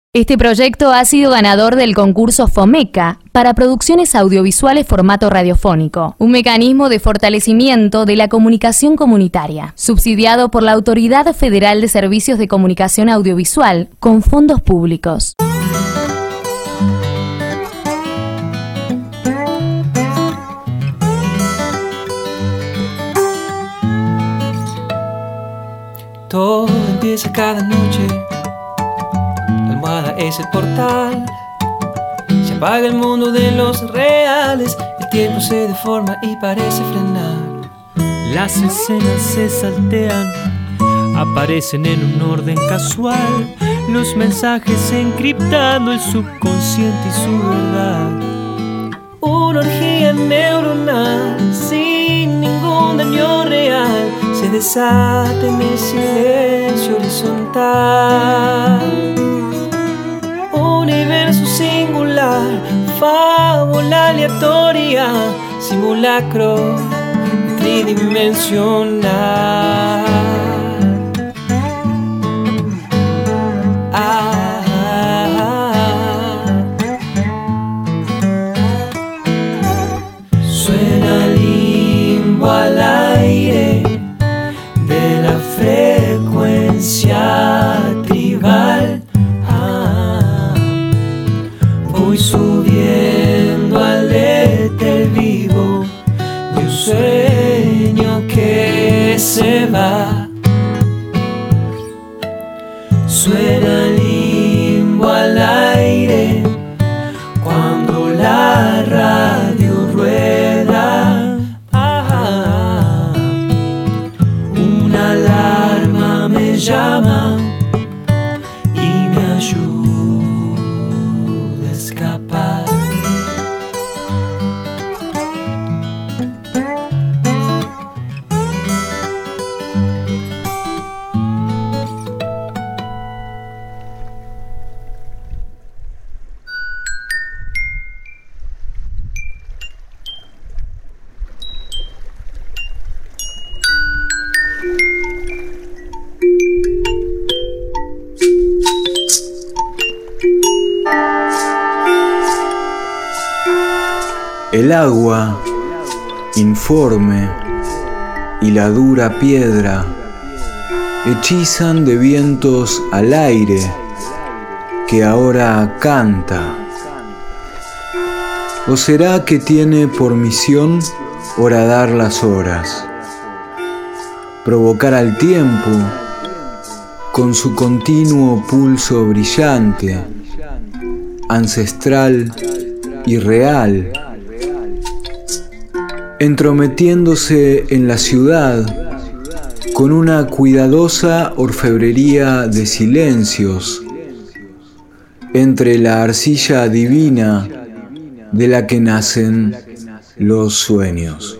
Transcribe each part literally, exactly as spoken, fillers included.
Este proyecto ha sido ganador del concurso FOMECA para producciones audiovisuales formato radiofónico, un mecanismo de fortalecimiento de la comunicación comunitaria, subsidiado por la Autoridad Federal de Servicios de Comunicación Audiovisual con fondos públicos. Todo empieza cada noche. La almohada es el portal. Se apaga el mundo de los reales. El tiempo se deforma y parece frenar. Las escenas se saltean, aparecen en un orden casual. Los mensajes encriptando el subconsciente y su verdad. Una orgía neuronal sin ningún daño real se desata en el silencio horizontal. Universo singular, fábula aleatoria, simulacro tridimensional. Ah, ah, ah. Suena limbo al aire de la frecuencia tribal. Ah, voy subiendo al éter vivo de un sueño que se va. Suena limbo al aire cuando la radio rueda. Ah, una alarma me llama y me ayuda a escapar. El agua, informe, y la dura piedra hechizan de vientos al aire que ahora canta. ¿O será que tiene por misión horadar las horas, provocar al tiempo con su continuo pulso brillante, ancestral y real, entrometiéndose en la ciudad con una cuidadosa orfebrería de silencios entre la arcilla divina de la que nacen los sueños?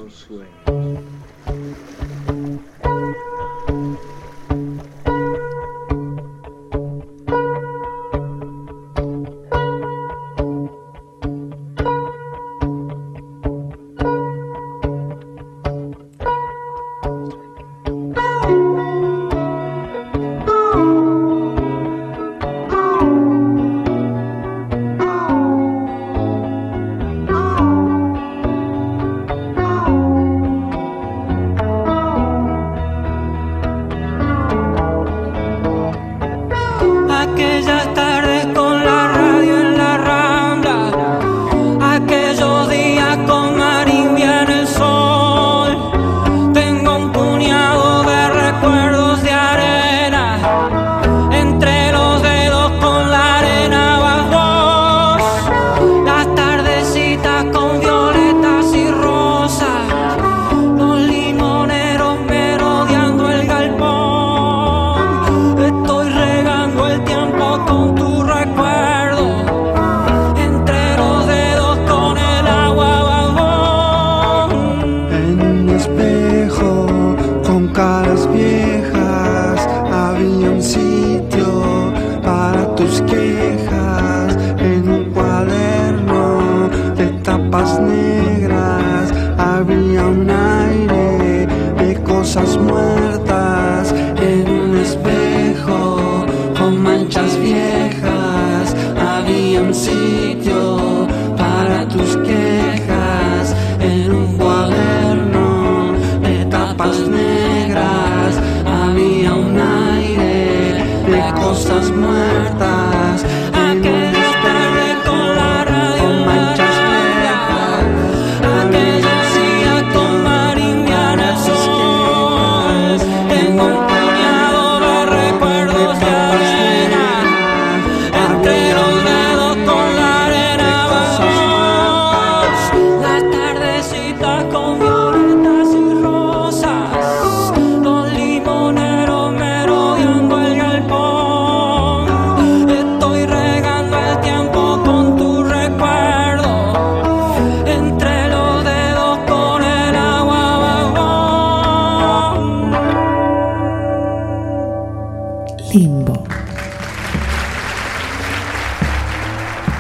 Aquellas tardes con la radio en la rambla, aquellos días con Marimbia en el sol. Tengo un puñado de recuerdos de arena entre los dedos con la arena bajo. Las tardecitas con violetas y rosas, los limoneros merodeando el galpón. Estoy regando el tiempo con tu recuerdo, entre los dedos con el agua bajo. En un espejo con caras viejas había un sitio para tus quejas. En un cuaderno de tapas negras había un aire de cosas muertas. En un espejo con manchas viejas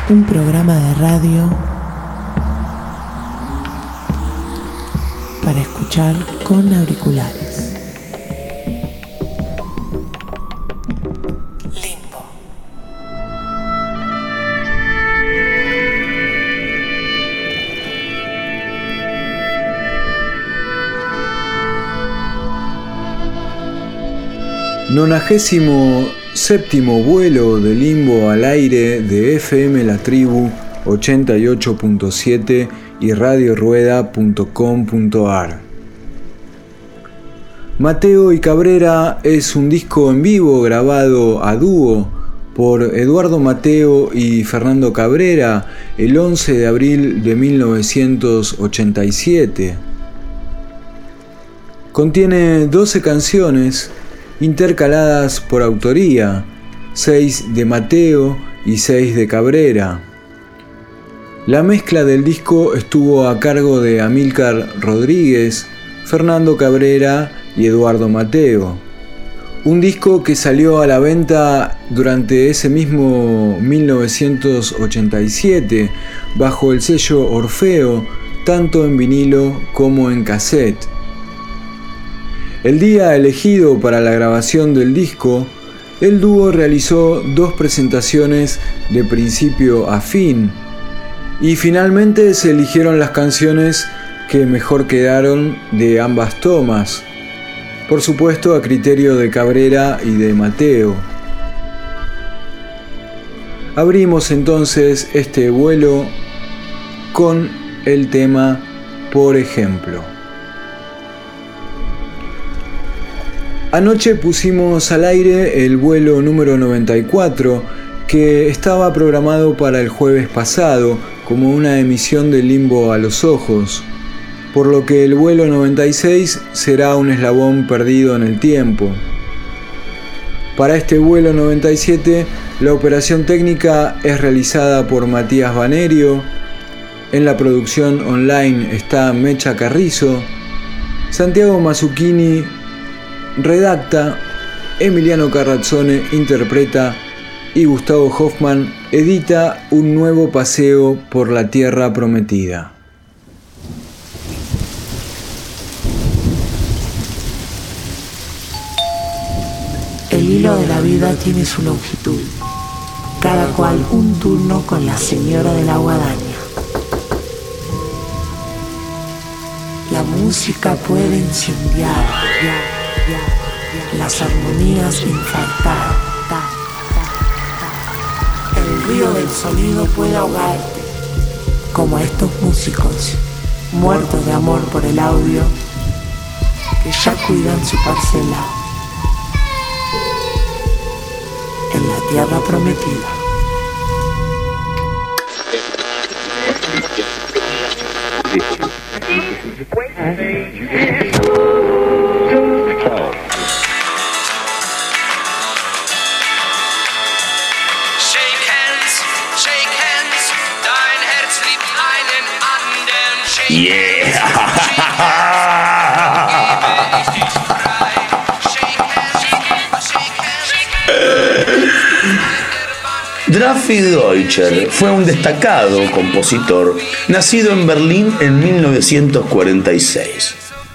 Un programa de radio para escuchar con auriculares. Limbo. Nonagésimo séptimo vuelo de Limbo al aire de F M La Tribu ochenta y ocho punto siete y radio rueda punto com punto a r. Mateo y Cabrera es un disco en vivo grabado a dúo por Eduardo Mateo y Fernando Cabrera el once de abril de mil novecientos ochenta y siete. Contiene doce canciones intercaladas por autoría, seis de Mateo y seis de Cabrera. La mezcla del disco estuvo a cargo de Amílcar Rodríguez, Fernando Cabrera y Eduardo Mateo. Un disco que salió a la venta durante ese mismo mil novecientos ochenta y siete bajo el sello Orfeo, tanto en vinilo como en cassette. El día elegido para la grabación del disco, el dúo realizó dos presentaciones de principio a fin y finalmente se eligieron las canciones que mejor quedaron de ambas tomas, por supuesto a criterio de Cabrera y de Mateo. Abrimos entonces este vuelo con el tema Por ejemplo. Anoche pusimos al aire el vuelo número noventa y cuatro, que estaba programado para el jueves pasado como una emisión de Limbo a los ojos, por lo que el vuelo noventa y seis será un eslabón perdido en el tiempo. Para este vuelo noventa y siete, la operación técnica es realizada por Matías Banerio, en la producción online está Mecha Carrizo, Santiago Mazzuccini redacta, Emiliano Carrazzone interpreta y Gustavo Hoffman edita un nuevo paseo por la Tierra Prometida. El hilo de la vida tiene su longitud, cada cual un turno con la señora de la guadaña. La música puede incendiar, las armonías infartar, el río del sonido puede ahogarte, como estos músicos, muertos de amor por el audio, que ya cuidan su parcela en la Tierra Prometida. Drafi Deutscher fue un destacado compositor nacido en Berlín en mil novecientos cuarenta y seis.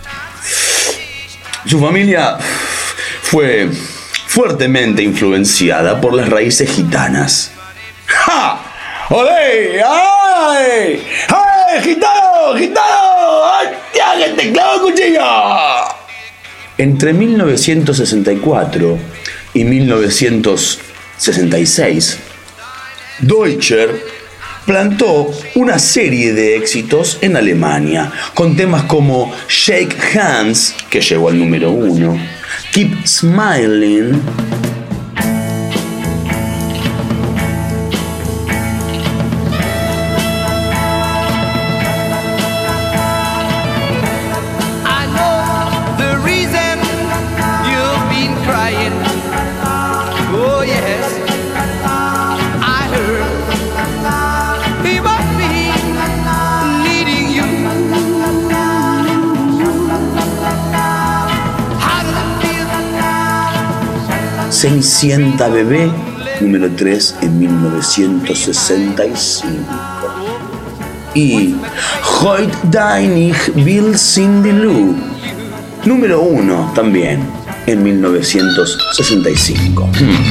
Su familia fue fuertemente influenciada por las raíces gitanas. ¡Ja! ¡Olé! ¡Ay! ¡Ay! ¡Gitano! ¡Gitano! ¡Hostia, que te clavo el cuchillo! Entre mil novecientos sesenta y cuatro y mil novecientos sesenta y seis, Deutscher plantó una serie de éxitos en Alemania, con temas como Shake Hands, que llegó al número uno, Keep Smiling, Cenicienta Bebé número tres en mil novecientos sesenta y cinco. Y Heute dein ich will Cindy Lou, número uno también en mil novecientos sesenta y cinco.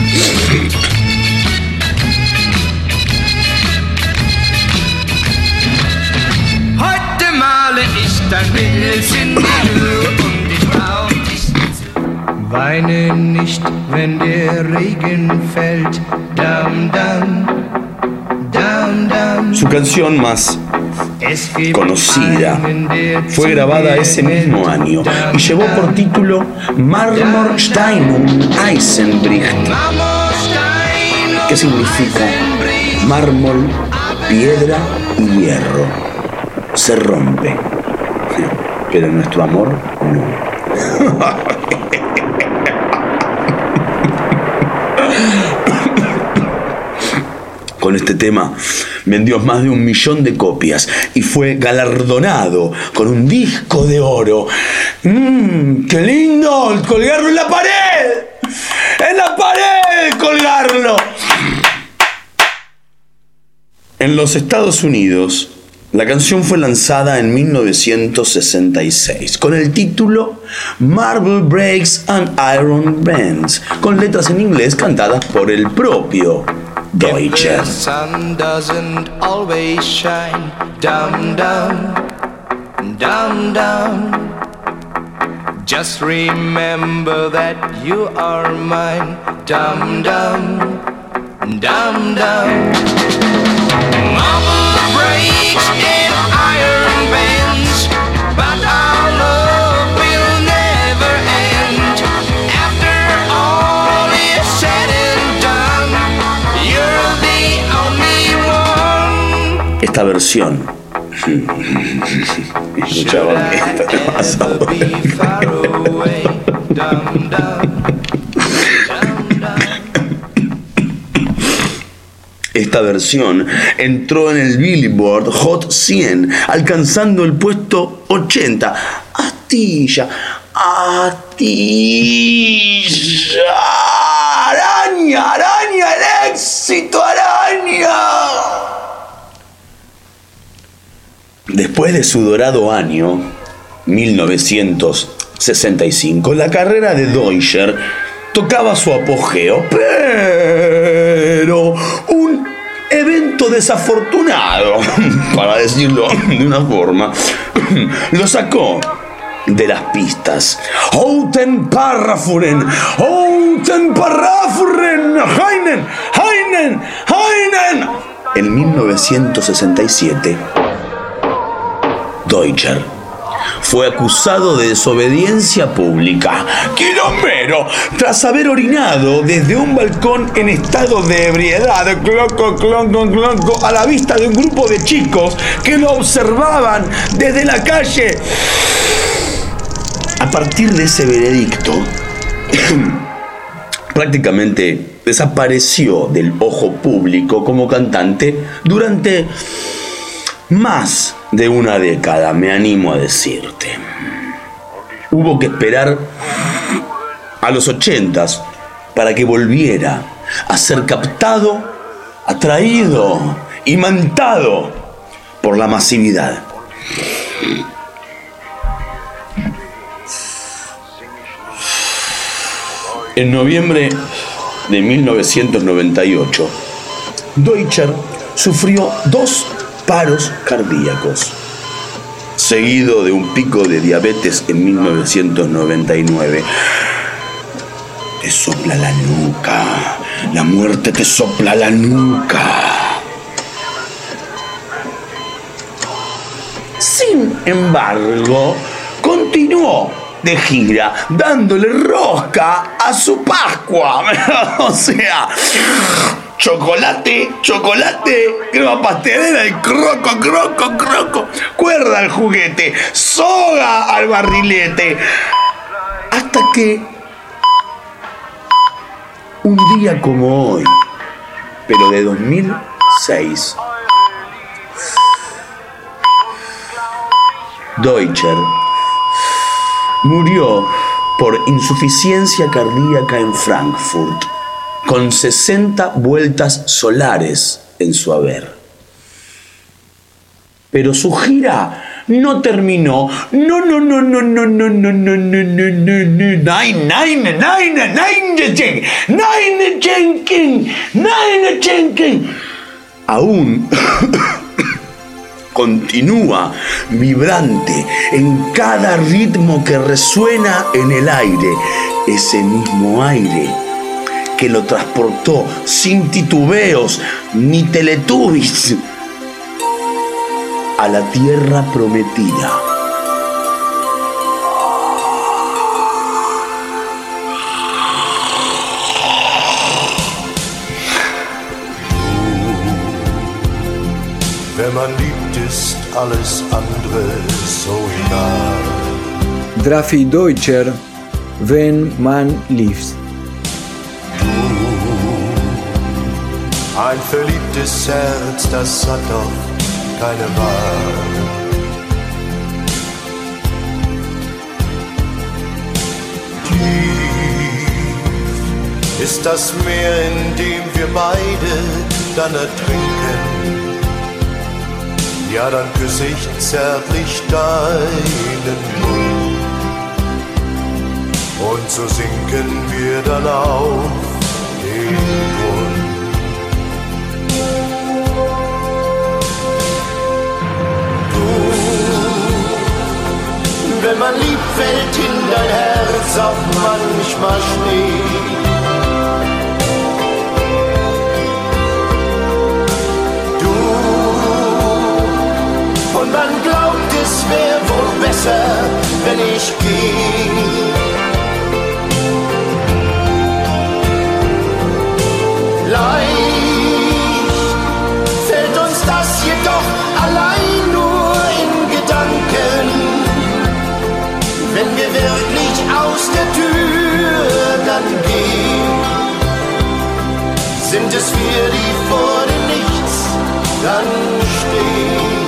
Heute male ich dein Bild Cindy Lou und ich brauch dich. Weine nicht, wenn der Regen fällt. Dam, dam, dam, dam. Su canción más conocida fue grabada ese mismo año y llevó por título Marmorstein und Eisenbricht, que significa mármol, piedra y hierro. Se rompe, pero nuestro amor no. Con este tema vendió más de un millón de copias y fue galardonado con un disco de oro. ¡Mmm! ¡Qué lindo! ¡Colgarlo en la pared! ¡En la pared! ¡Colgarlo! En los Estados Unidos, la canción fue lanzada en mil novecientos sesenta y seis con el título Marble Breaks and Iron Bends, con letras en inglés cantadas por el propio Deutscher. The sun doesn't always shine. Dum dum, dum dum. Just remember that you are mine. Dum dum, dum dum. Marble breaks and iron bends, but our love will never end. After all is said and done, you're the only one. Esta versión escuchaba que esta te vas a Esta versión entró en el Billboard Hot cien, alcanzando el puesto ochenta. Astilla, Astilla, araña, araña, el éxito, araña. Después de su dorado año, mil novecientos sesenta y cinco, la carrera de Deutscher tocaba su apogeo, pero un evento desafortunado, para decirlo de una forma, lo sacó de las pistas. Houten Parafuren, Houten Parafuren, Heinen, Heinen, Heinen. En mil novecientos sesenta y siete, Deutscher fue acusado de desobediencia pública, quilombero, tras haber orinado desde un balcón en estado de ebriedad, cloco, cloco, cloco, a la vista de un grupo de chicos que lo observaban desde la calle. A partir de ese veredicto, prácticamente desapareció del ojo público como cantante durante más de una década, me animo a decirte. Hubo que esperar a los ochentas para que volviera a ser captado, atraído, imantado por la masividad. En noviembre de mil novecientos noventa y ocho, Deutscher sufrió dos paros cardíacos, seguido de un pico de diabetes en mil novecientos noventa y nueve. Te sopla la nuca, la muerte te sopla la nuca. Sin embargo, continuó de gira, dándole rosca a su Pascua. O sea, chocolate, chocolate, crema pastelera y croco, croco, croco, cuerda al juguete, soga al barrilete. Hasta que un día como hoy, pero de dos mil seis, Deutscher murió por insuficiencia cardíaca en Frankfurt, con sesenta vueltas solares en su haber. Pero su gira no terminó. No, no, no, no, no, no, no, no, no, no, no, no. Nein, nein, nein, nein, nein, nein, Jenkins, nein, Jenkins. Aún continúa vibrante en cada ritmo que resuena en el aire, ese mismo aire que lo transportó sin titubeos ni teletubbies a la tierra prometida. Wenn man liebt, ist alles andere so egal. Drafi Deutscher, Wenn man liebt. Ein verliebtes Herz, das hat doch keine Wahl. Tief ist das Meer, in dem wir beide dann ertrinken. Ja, dann küsse ich zärtlich deinen Mund. Und so sinken wir dann auf den Grund. Wenn man liebt, fällt in dein Herz auch manchmal Schnee. Du, und man glaubt, es wäre wohl besser, wenn ich gehe. Leicht fällt uns das jedoch allein nur in Gedanken. Wenn wir wirklich aus der Tür dann gehen, sind es wir, die vor dem Nichts dann stehen.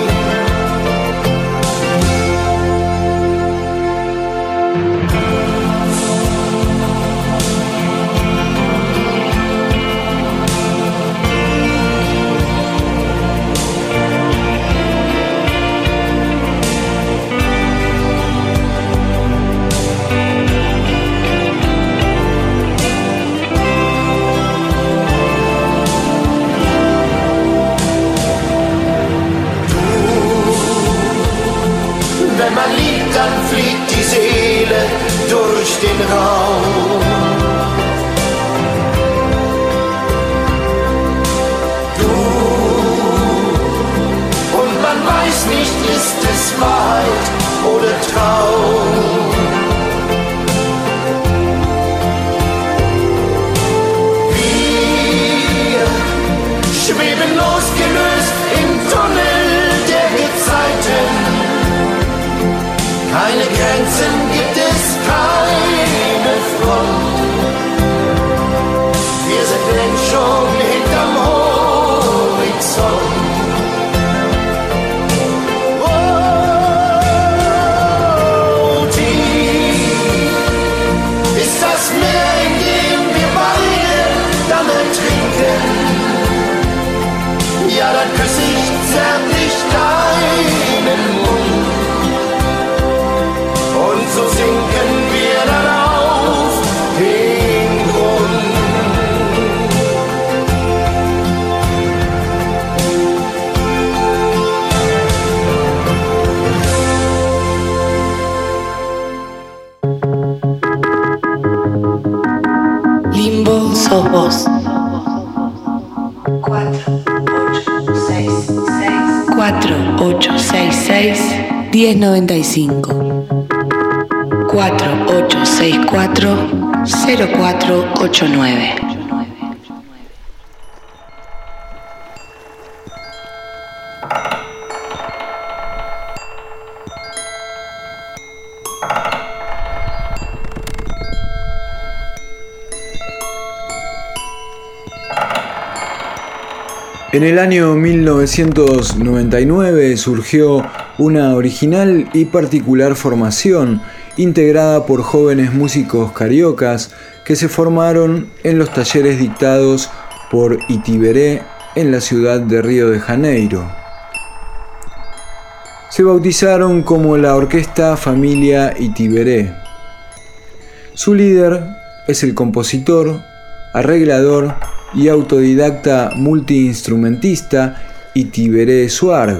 Wenn man liebt, dann fliegt die Seele durch den Raum. Du, und man weiß nicht, ist es Wahrheit oder Traum. Wir schweben losgelöst im Tunnel der Gezeiten. Keine Grenzen gibt es, keine Front. Wir sind längst schon hinterm Horizont. Oh, tief ist das Meer, in dem wir beide dann ertrinken. Ja, dann küsse ich zärtlich deinen Mund. Und so sinken wir dann auf den Grund. Limbo sos vos. cuatro ocho seis seis diez noventa y cinco. cuatro ocho seis cuatro cero cuatro ocho nueve. En el año mil novecientos noventa y nueve surgió una original y particular formación integrada por jóvenes músicos cariocas que se formaron en los talleres dictados por Itiberé en la ciudad de Río de Janeiro. Se bautizaron como la Orquesta Familia Itiberé. Su líder es el compositor, arreglador y autodidacta multiinstrumentista Itiberé Swarg.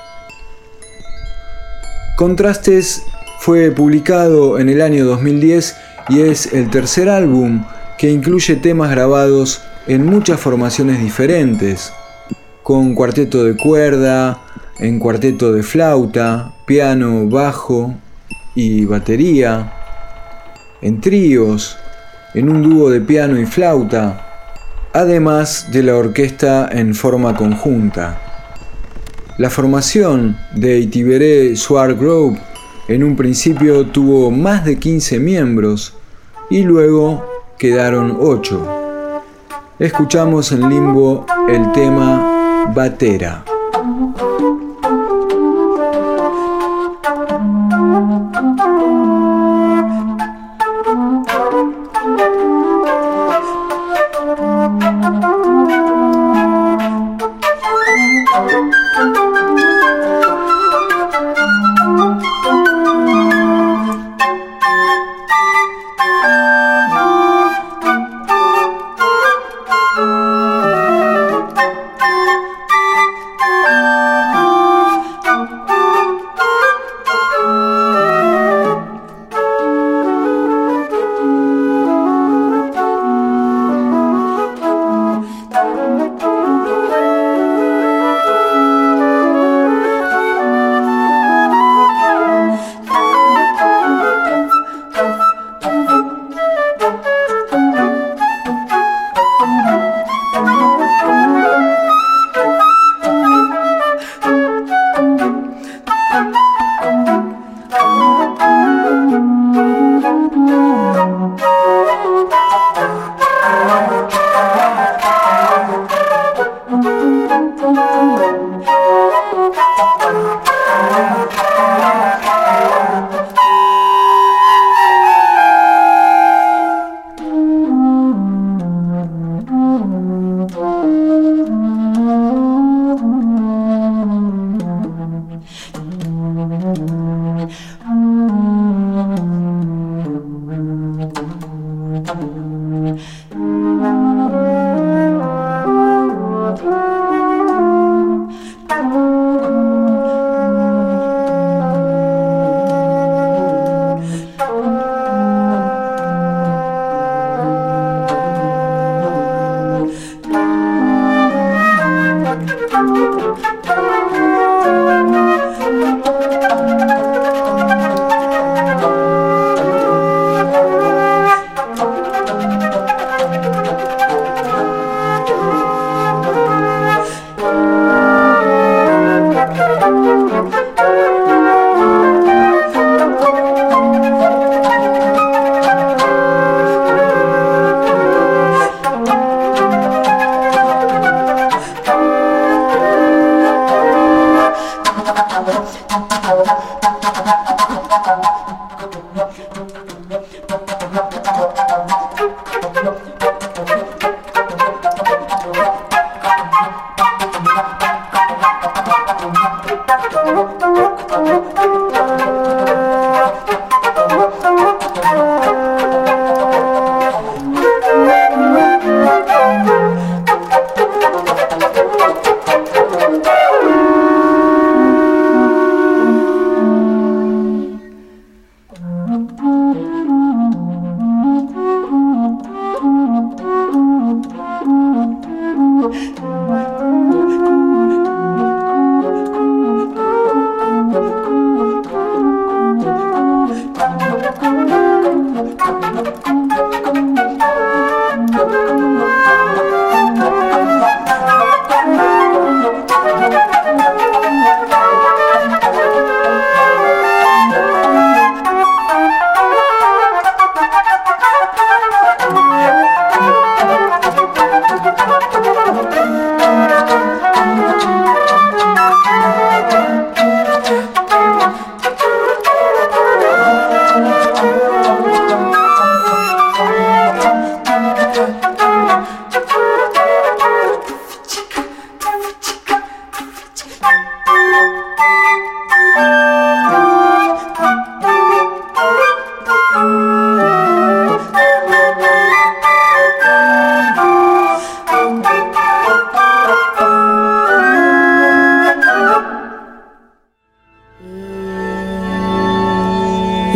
Contrastes fue publicado en el año dos mil diez y es el tercer álbum que incluye temas grabados en muchas formaciones diferentes, con cuarteto de cuerda, en cuarteto de flauta, piano, bajo y batería, en tríos, en un dúo de piano y flauta, además de la orquesta en forma conjunta. La formación de Itiberé Swarg Group en un principio tuvo más de quince miembros y luego quedaron ocho. Escuchamos en Limbo el tema Batera.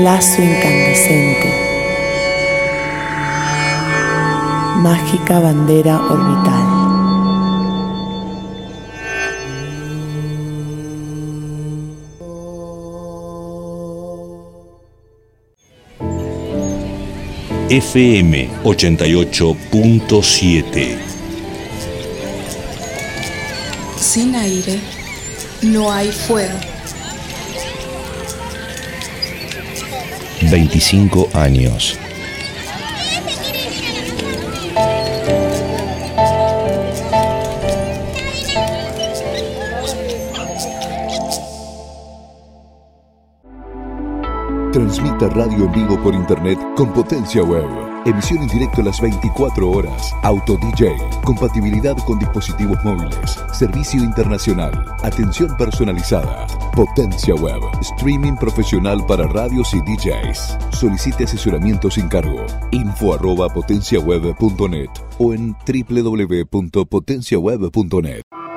lazo incandescente, mágica bandera orbital. F M ochenta y ocho punto siete. Sin aire no hay fuego. veinticinco años. Transmita radio en vivo por internet con Potencia Web. Emisión en directo las veinticuatro horas. Auto D J. Compatibilidad con dispositivos móviles. Servicio internacional. Atención personalizada. Potencia Web. Streaming profesional para radios y D Js. Solicite asesoramiento sin cargo. Info arroba potenciaweb punto net o en doble u doble u doble u punto potenciaweb punto net.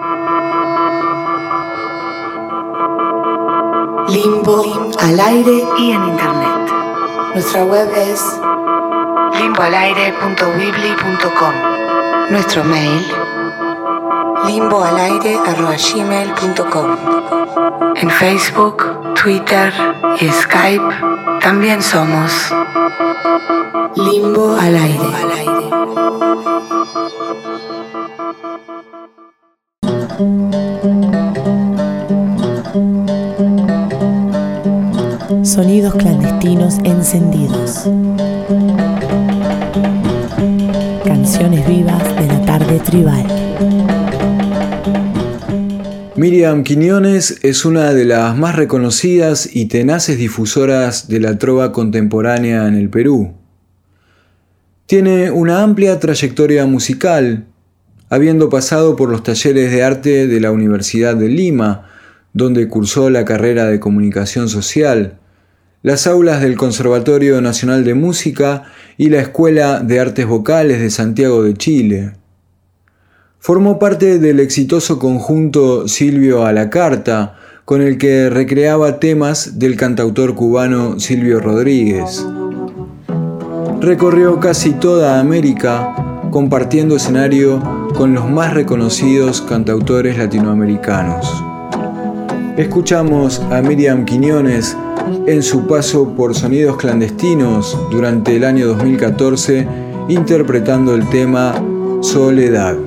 Limbo al aire y en internet. Nuestra web es limbo al aire punto weebly punto com. Nuestro mail limbo al aire arroba gmail punto com. En Facebook, Twitter y Skype también somos Limbo al aire. Sonidos clandestinos encendidos. Canciones vivas de la tarde tribal. Miriam Quiñones es una de las más reconocidas y tenaces difusoras de la trova contemporánea en el Perú. Tiene una amplia trayectoria musical, habiendo pasado por los talleres de arte de la Universidad de Lima, donde cursó la carrera de Comunicación Social, las aulas del Conservatorio Nacional de Música y la Escuela de Artes Vocales de Santiago de Chile. Formó parte del exitoso conjunto Silvio a la Carta, con el que recreaba temas del cantautor cubano Silvio Rodríguez. Recorrió casi toda América, compartiendo escenario con los más reconocidos cantautores latinoamericanos. Escuchamos a Miriam Quiñones en su paso por Sonidos Clandestinos durante el año dos mil catorce, interpretando el tema Soledad.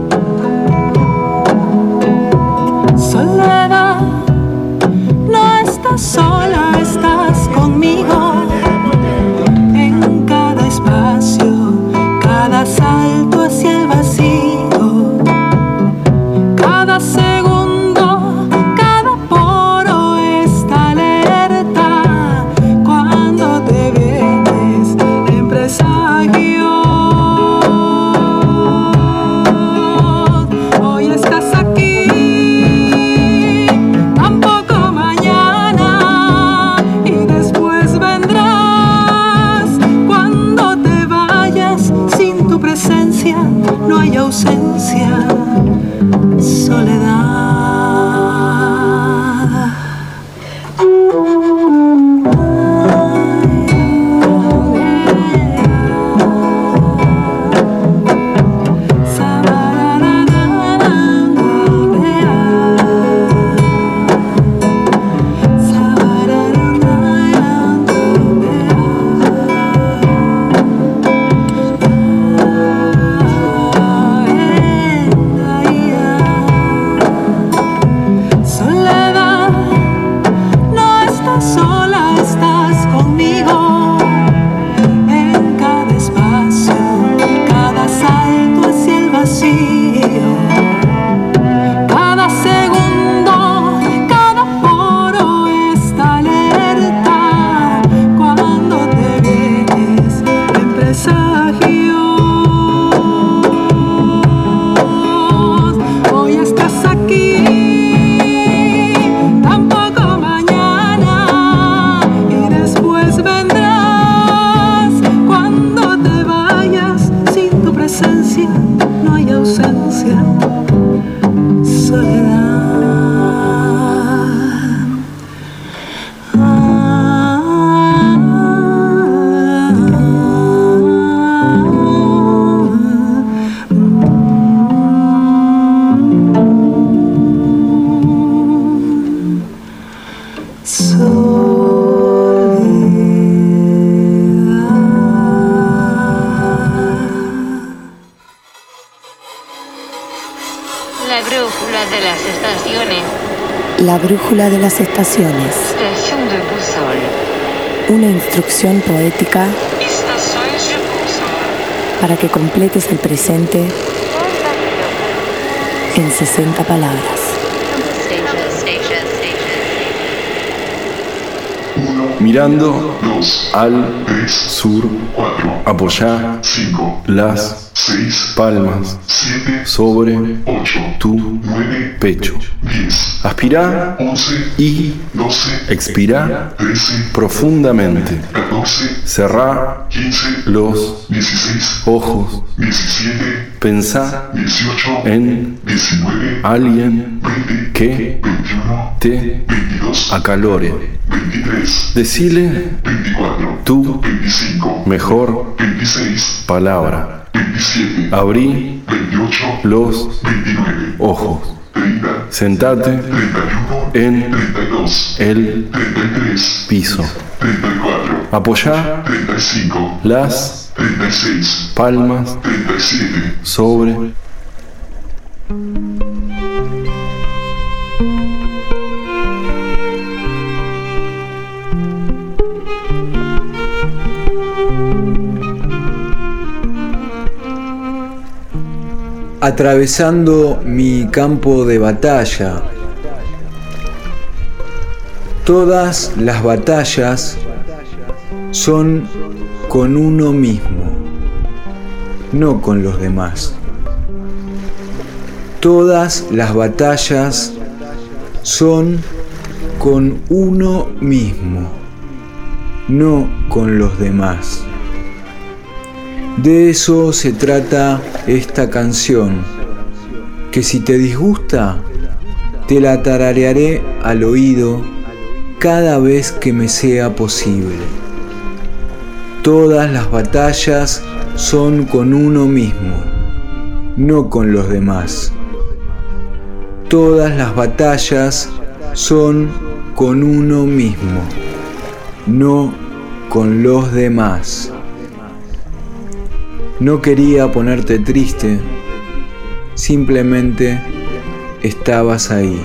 Soledad, no estás sola, estás conmigo. En cada espacio, cada salto hacia el vacío, cada segundo, cada poro está alerta cuando te vienes en presagio. brújula de las estaciones. La brújula de las estaciones. Station de boussole. Una instrucción poética Estaciones de boussole. para que completes el presente en sesenta palabras. Mirando al sur, apoyá las palmas sobre tu pecho. Aspirá y expirá profundamente. Cerrá los ojos. Pensá en alguien que te acalore. Decile tu mejor palabra. Abrí los ojos. Sentate en el piso. Apoyá las palmas sobre atravesando mi campo de batalla. Todas las batallas son con uno mismo, no con los demás. Todas las batallas son con uno mismo, no con los demás. De eso se trata esta canción, que si te disgusta, te la tararearé al oído cada vez que me sea posible. Todas las batallas son con uno mismo, no con los demás. Todas las batallas son con uno mismo, no con los demás. No quería ponerte triste, simplemente estabas ahí.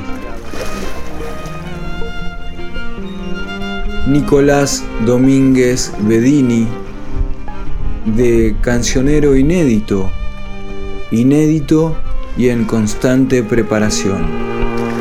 Nicolás Domínguez Bedini, de Cancionero Inédito, inédito y en constante preparación.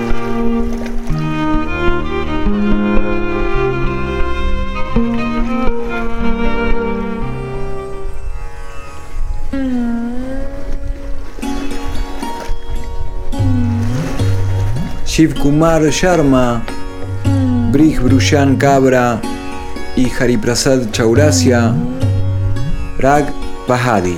Shiv Kumar Sharma, Brij Brushan Kabra y Hariprasad Chaurasia, Rag Pahadi.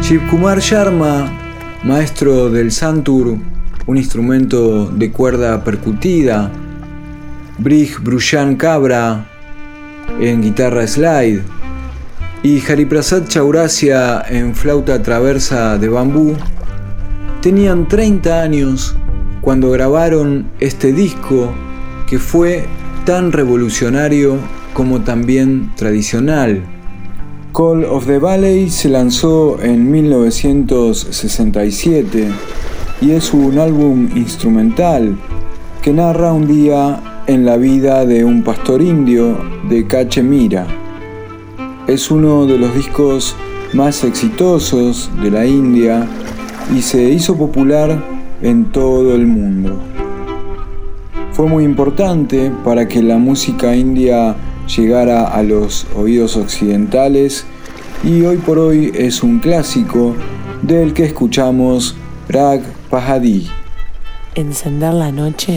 Shiv Kumar Sharma, maestro del santur, un instrumento de cuerda percutida, Brij Brushan Kabra en guitarra slide y Hariprasad Chaurasia en flauta traversa de bambú, tenían treinta años cuando grabaron este disco que fue tan revolucionario como también tradicional. Call of the Valley se lanzó en mil novecientos sesenta y siete y es un álbum instrumental que narra un día en la vida de un pastor indio de Cachemira. Es uno de los discos más exitosos de la India y se hizo popular en todo el mundo. Fue muy importante para que la música india llegara a los oídos occidentales y hoy por hoy es un clásico del que escuchamos Rag Pahadi. Encender la noche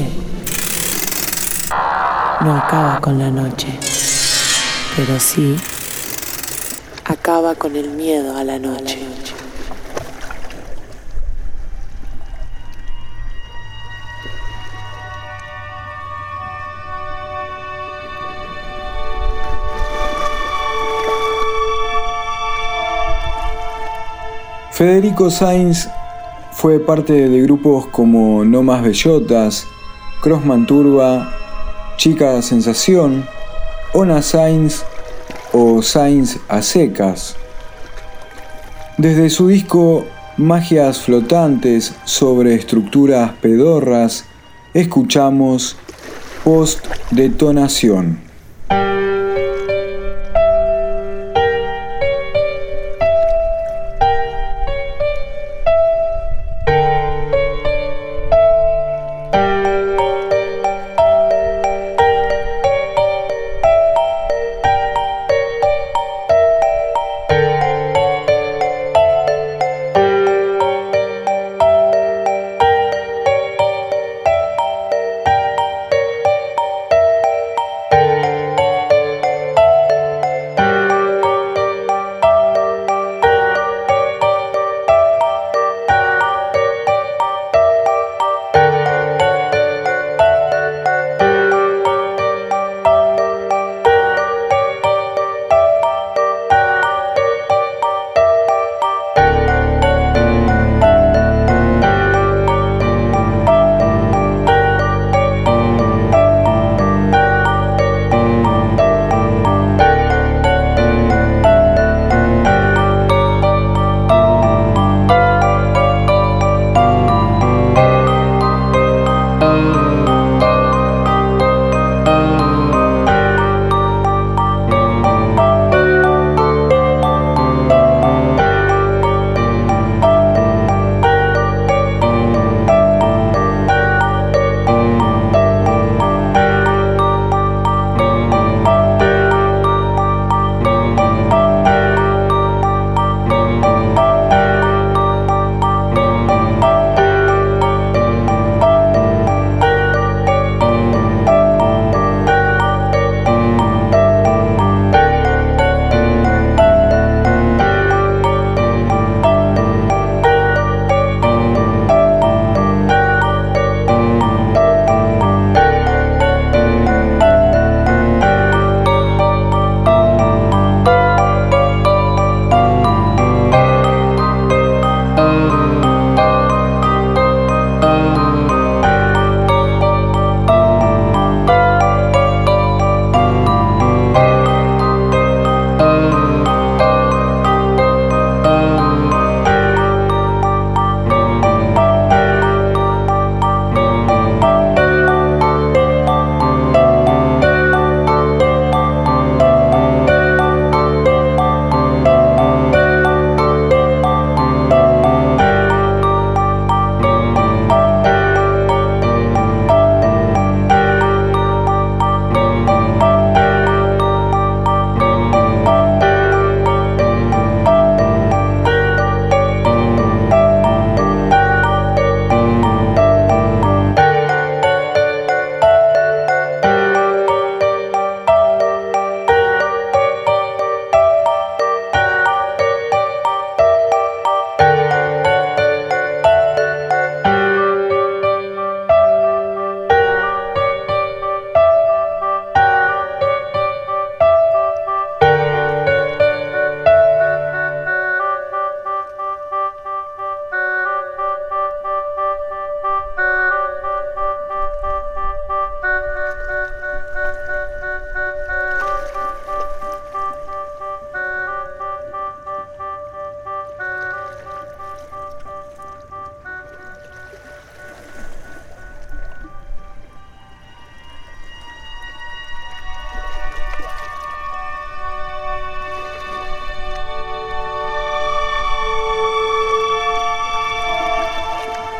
no acaba con la noche, pero sí acaba con el miedo a la noche. Federico Sainz fue parte de grupos como No Más Bellotas, Crossman Turba, Chica Sensación, Ona Sainz o Sainz a secas. Desde su disco Magias flotantes sobre estructuras pedorras, escuchamos Post Detonación.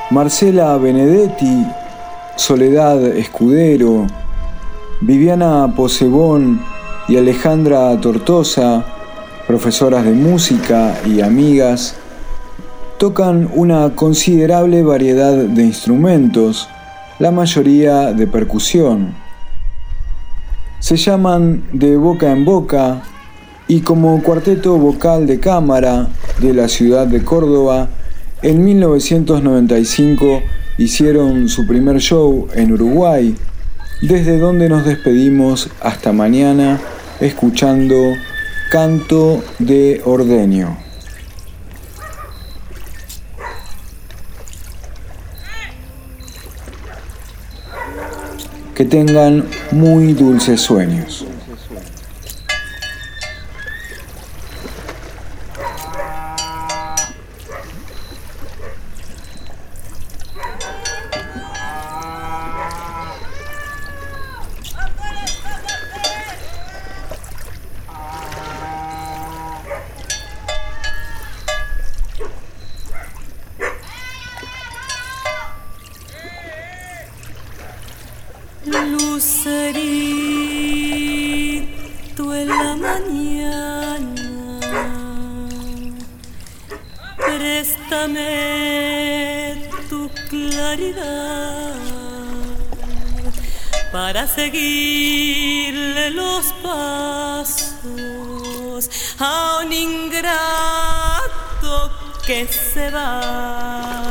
Marcela Benedetti, Soledad Escudero, Viviana Posebón y Alejandra Tortosa, profesoras de música y amigas, tocan una considerable variedad de instrumentos, la mayoría de percusión. Se llaman De Boca en Boca y como cuarteto vocal de cámara de la ciudad de Córdoba, en mil novecientos noventa y cinco hicieron su primer show en Uruguay, desde donde nos despedimos hasta mañana escuchando Canto de Ordeño. Que tengan muy dulces sueños. Lucerito en la mañana, préstame tu claridad para seguirle los pasos a un ingrato que se va.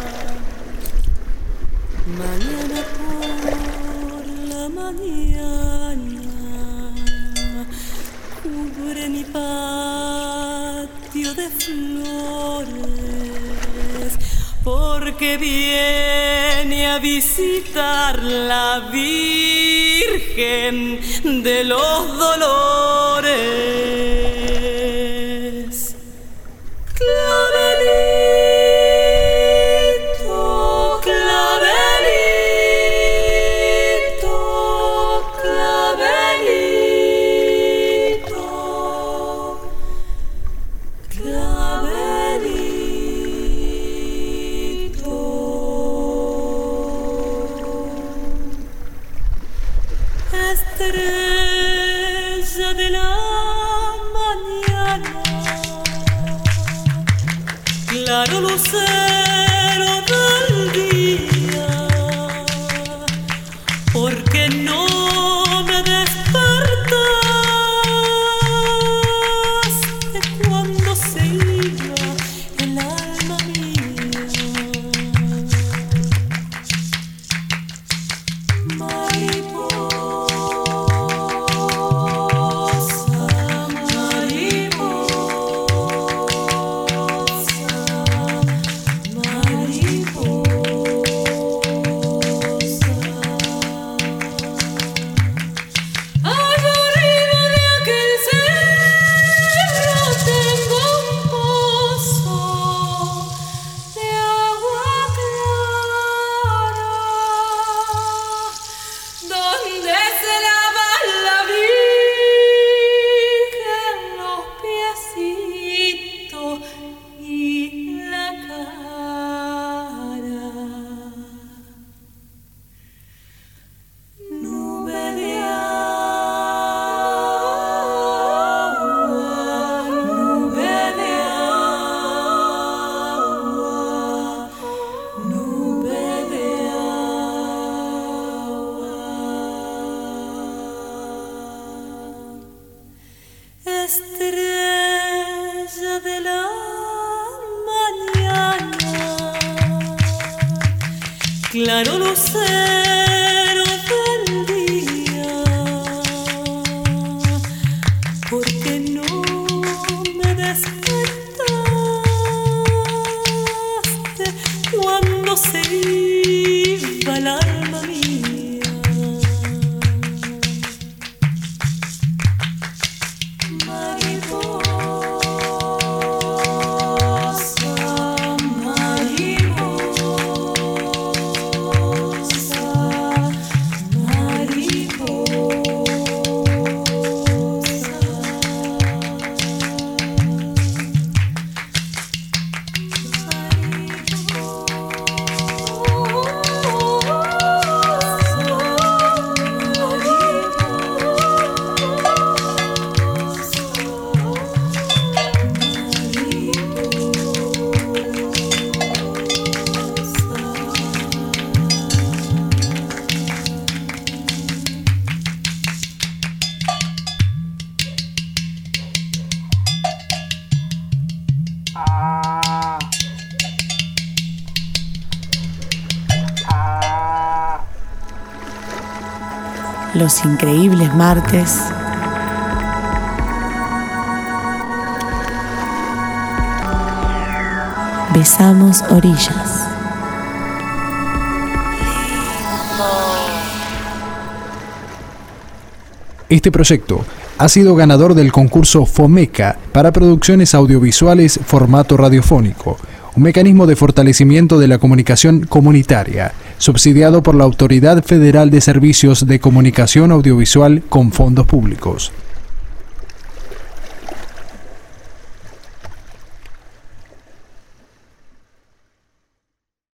Mañana por la mañana cubre mi patio de flores, porque viene a visitar la Virgen de los Dolores. Clavelito, clavelito, clavelito, clavelito. Estrella de la mañana, claro lucero del día, porque no me despertaste cuando se iba el alma mía. Mariposa, allá arriba de aquel cerro tengo un pozo de agua clara, donde se lava la Virgen los piecitos y la cara. Nube de agua, nube de agua, nube de agua. Estrella de la mañana, claro lucero del día, porque no me despertaste cuando se iba el alma mía. Mariposa, mariposa, Los increíbles martes besamos orillas. Este proyecto ha sido ganador del concurso FOMECA para producciones audiovisuales formato radiofónico, un mecanismo de fortalecimiento de la comunicación comunitaria, subsidiado por la Autoridad Federal de Servicios de Comunicación Audiovisual con fondos públicos.